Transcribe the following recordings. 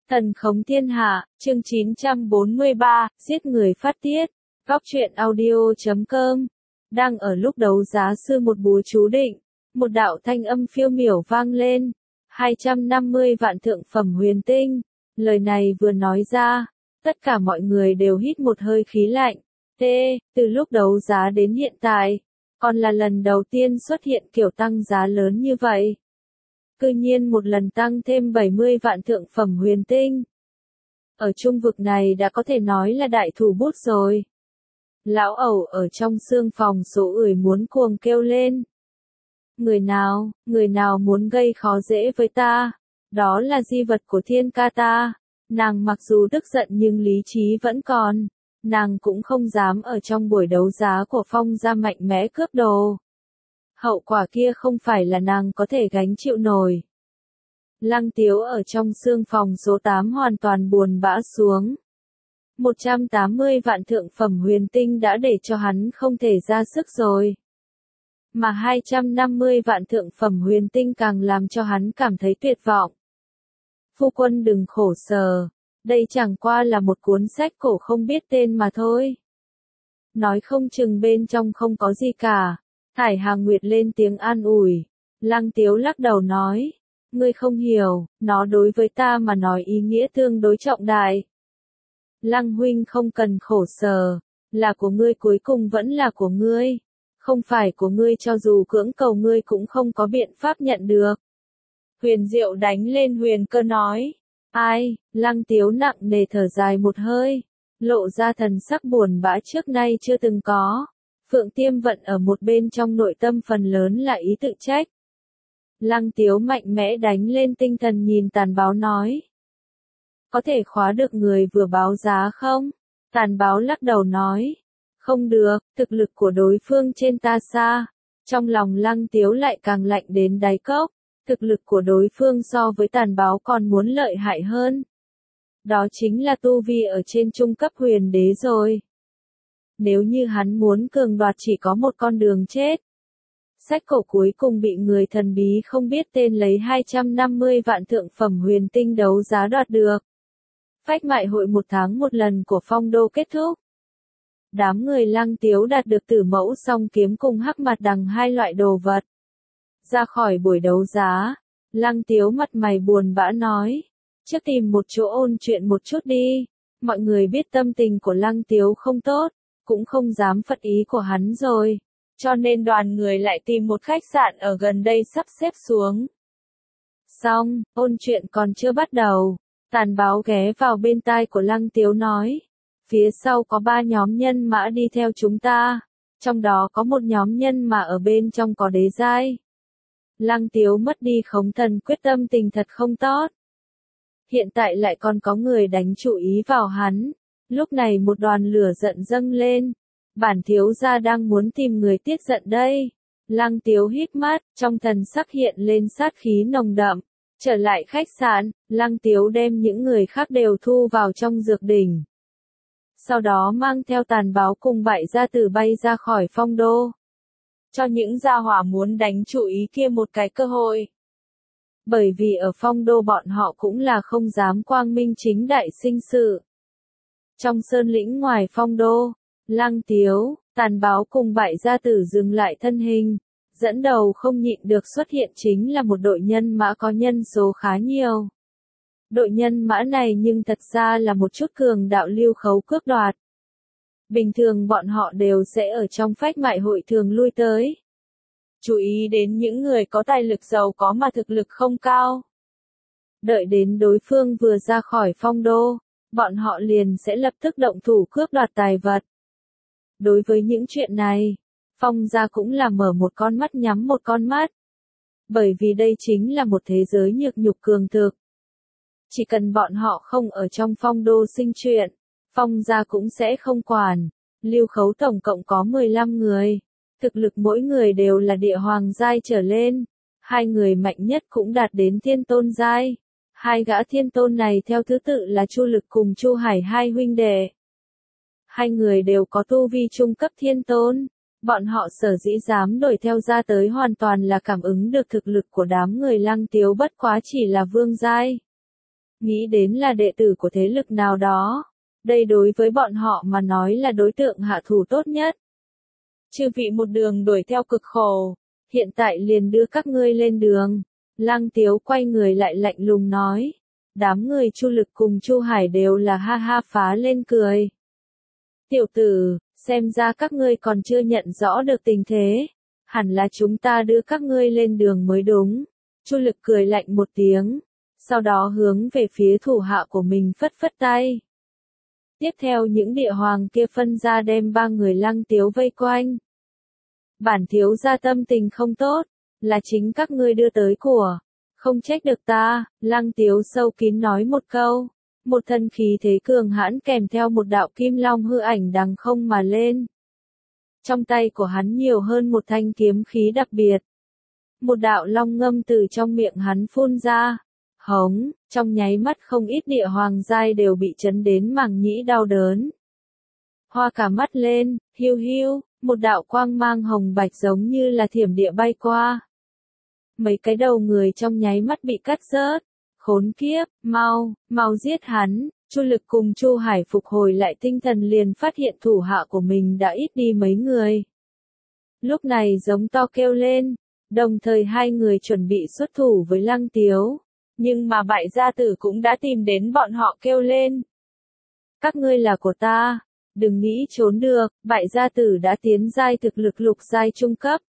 Thần khống thiên hạ, chương 943, giết người phát tiết. Góc truyện audio.com. Đang ở lúc đấu giá sư một búa chú định, một đạo thanh âm phiêu miểu vang lên. 250 vạn thượng phẩm huyền tinh. Lời này vừa nói ra, tất cả mọi người đều hít một hơi khí lạnh. Từ lúc đấu giá đến hiện tại, còn là lần đầu tiên xuất hiện kiểu tăng giá lớn như vậy. Cư nhiên một lần tăng thêm 70 vạn thượng phẩm huyền tinh. Ở trung vực này đã có thể nói là đại thủ bút rồi. Lão ẩu ở trong xương phòng số ửi muốn cuồng kêu lên. Người nào muốn gây khó dễ với ta, đó là di vật của thiên ca ta. Nàng mặc dù tức giận nhưng lý trí vẫn còn. Nàng cũng không dám ở trong buổi đấu giá của Phong gia mạnh mẽ cướp đồ. Hậu quả kia không phải là nàng có thể gánh chịu nổi. Lăng Tiếu ở trong xương phòng số 8 hoàn toàn buồn bã xuống. 180 vạn thượng phẩm huyền tinh đã để cho hắn không thể ra sức rồi. Mà 250 vạn thượng phẩm huyền tinh càng làm cho hắn cảm thấy tuyệt vọng. Phu quân đừng khổ sở, đây chẳng qua là một cuốn sách cổ không biết tên mà thôi. Nói không chừng bên trong không có gì cả. Thải Hà Nguyệt lên tiếng an ủi. Lăng Tiếu lắc đầu nói. Ngươi không hiểu, nó đối với ta mà nói ý nghĩa tương đối trọng đại. Lăng huynh không cần khổ sở, là của ngươi cuối cùng vẫn là của ngươi. Không phải của ngươi cho dù cưỡng cầu ngươi cũng không có biện pháp nhận được. Huyền Diệu đánh lên huyền cơ nói. Ai, Lăng Tiếu nặng nề thở dài một hơi. Lộ ra thần sắc buồn bã trước nay chưa từng có. Phượng Tiêm Vận ở một bên trong nội tâm phần lớn là ý tự trách. Lăng Tiếu mạnh mẽ đánh lên tinh thần nhìn Tàn Báo nói. Có thể khóa được người vừa báo giá không? Tàn Báo lắc đầu nói. Không được, thực lực của đối phương trên ta xa. Trong lòng Lăng Tiếu lại càng lạnh đến đáy cốc. Thực lực của đối phương so với Tàn Báo còn muốn lợi hại hơn. Đó chính là tu vi ở trên trung cấp huyền đế rồi. Nếu như hắn muốn cường đoạt chỉ có một con đường chết. Sách cổ cuối cùng bị người thần bí không biết tên lấy 250 vạn thượng phẩm huyền tinh đấu giá đoạt được. Phách mại hội 1 tháng một lần của Phong Đô kết thúc. Đám người Lăng Tiếu đạt được Tử Mẫu song kiếm cùng Hắc Mặt Đằng hai loại đồ vật. Ra khỏi buổi đấu giá, Lăng Tiếu mặt mày buồn bã nói. Trước tìm một chỗ ôn chuyện một chút đi. Mọi người biết tâm tình của Lăng Tiếu không tốt, cũng không dám phật ý của hắn rồi. Cho nên đoàn người lại tìm một khách sạn ở gần đây sắp xếp xuống. Xong, ôn chuyện còn chưa bắt đầu. Tàn Báo ghé vào bên tai của Lăng Tiếu nói. Phía sau có 3 nhóm nhân mã đi theo chúng ta. Trong đó có một nhóm nhân mã ở bên trong có đế giai. Lăng Tiếu mất đi khống thần quyết tâm tình thật không tốt. Hiện tại lại còn có người đánh chú ý vào hắn. Lúc này một đoàn lửa giận dâng lên. Bản thiếu gia đang muốn tìm người tiết giận đây. Lăng Tiếu hít mắt, trong thần sắc hiện lên sát khí nồng đậm. Trở lại khách sạn, Lăng Tiếu đem những người khác đều thu vào trong dược đỉnh. Sau đó mang theo Tàn Báo cùng Bại Gia Tử bay ra khỏi Phong Đô. Cho những gia hỏa muốn đánh chú ý kia một cái cơ hội. Bởi vì ở Phong Đô bọn họ cũng là không dám quang minh chính đại sinh sự. Trong sơn lĩnh ngoài Phong Đô, Lăng Tiếu, Tàn Báo cùng Bại Gia Tử dừng lại thân hình. Dẫn đầu không nhịn được xuất hiện chính là một đội nhân mã có nhân số khá nhiều. Đội nhân mã này nhưng thật ra là một chút cường đạo lưu khấu cướp đoạt. Bình thường bọn họ đều sẽ ở trong phách mại hội thường lui tới. Chú ý đến những người có tài lực giàu có mà thực lực không cao. Đợi đến đối phương vừa ra khỏi Phong Đô, bọn họ liền sẽ lập tức động thủ cướp đoạt tài vật. Đối với những chuyện này, Phong gia cũng là mở một con mắt nhắm một con mắt. Bởi vì đây chính là một thế giới nhược nhục cường thực. Chỉ cần bọn họ không ở trong Phong Đô sinh chuyện, Phong gia cũng sẽ không quản. Lưu khấu tổng cộng có 15 người. Thực lực mỗi người đều là địa hoàng giai trở lên. 2 người mạnh nhất cũng đạt đến thiên tôn giai. 2 gã thiên tôn này theo thứ tự là Chu Lực cùng Chu Hải hai huynh đệ. 2 người đều có tu vi trung cấp thiên tôn. Bọn họ sở dĩ dám đuổi theo ra tới hoàn toàn là cảm ứng được thực lực của đám người Lăng Tiếu bất quá chỉ là vương giai. nghĩ đến là đệ tử của thế lực nào đó. Đây đối với bọn họ mà nói là đối tượng hạ thủ tốt nhất. Chư vị một đường đuổi theo cực khổ, hiện tại liền đưa các ngươi lên đường. Lăng Tiếu quay người lại lạnh lùng nói. Đám người Chu Lực cùng Chu Hải đều là ha ha phá lên cười. Tiểu tử, xem ra các ngươi còn chưa nhận rõ được tình thế. Hẳn là chúng ta đưa các ngươi lên đường mới đúng. Chu Lực cười lạnh một tiếng, sau đó hướng về phía thủ hạ của mình phất phất tay. Tiếp theo những địa hoàng kia phân ra đem 3 người Lăng Tiếu vây quanh. Bản thiếu gia tâm tình không tốt, là chính các ngươi đưa tới của. Không trách được ta, Lăng Tiếu sâu kín nói một câu. Một thân khí thế cường hãn kèm theo một đạo kim long hư ảnh đằng không mà lên. Trong tay của hắn nhiều hơn một thanh kiếm khí đặc biệt. Một đạo long ngâm từ trong miệng hắn phun ra. Hống, trong nháy mắt không ít địa hoàng giai đều bị chấn đến màng nhĩ đau đớn. Hoa cả mắt lên, hiu hiu, một đạo quang mang hồng bạch giống như là thiểm địa bay qua. Mấy cái đầu người trong nháy mắt bị cắt rớt. Khốn kiếp, mau giết hắn. Chu Lực cùng Chu Hải phục hồi lại tinh thần liền phát hiện thủ hạ của mình đã ít đi mấy người. Lúc này giống to kêu lên, đồng thời hai người chuẩn bị xuất thủ với Lăng Tiếu. Nhưng mà Bại gia tử cũng đã tìm đến bọn họ kêu lên. Các ngươi là của ta, đừng nghĩ trốn được, Bại gia tử đã tiến giai thực lực lục giai trung cấp.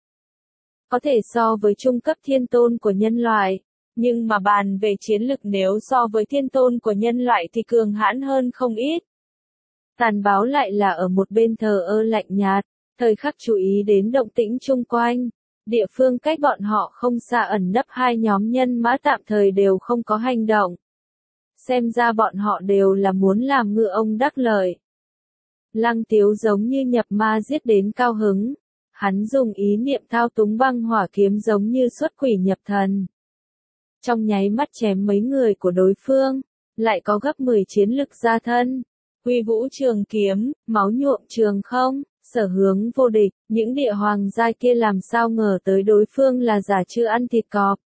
Có thể so với trung cấp thiên tôn của nhân loại. Nhưng mà bàn về chiến lực nếu so với thiên tôn của nhân loại thì cường hãn hơn không ít. Tàn báo lại là ở một bên thờ ơ lạnh nhạt, thời khắc chú ý đến động tĩnh chung quanh. Địa phương cách bọn họ không xa ẩn nấp hai nhóm nhân mã tạm thời đều không có hành động. Xem ra bọn họ đều là muốn làm ngựa ông đắc lợi. Lăng Tiếu giống như nhập ma giết đến cao hứng. Hắn dùng ý niệm thao túng băng hỏa kiếm giống như xuất quỷ nhập thần. Trong nháy mắt chém mấy người của đối phương, lại có gấp 10 chiến lực ra thân. Huy vũ trường kiếm, máu nhuộm trường không, sở hướng vô địch, những địa hoàng giai kia làm sao ngờ tới đối phương là giả chưa ăn thịt cọp.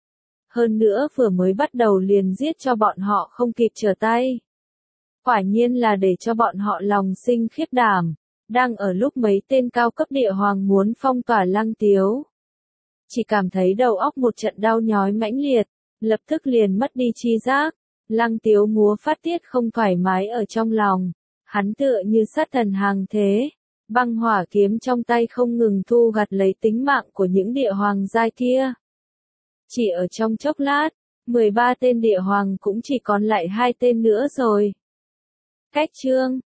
Hơn nữa vừa mới bắt đầu liền giết cho bọn họ không kịp trở tay. Quả nhiên là để cho bọn họ lòng sinh khiếp đảm. Đang ở lúc mấy tên cao cấp địa hoàng muốn phong tỏa Lăng Tiếu. Chỉ cảm thấy đầu óc một trận đau nhói mãnh liệt, lập tức liền mất đi chi giác. Lăng Tiếu múa phát tiết không thoải mái ở trong lòng. Hắn tựa như sát thần hàng thế. Băng hỏa kiếm trong tay không ngừng thu gặt lấy tính mạng của những địa hoàng giai kia. Chỉ ở trong chốc lát, 13 tên địa hoàng cũng chỉ còn lại 2 tên nữa rồi. Cách chương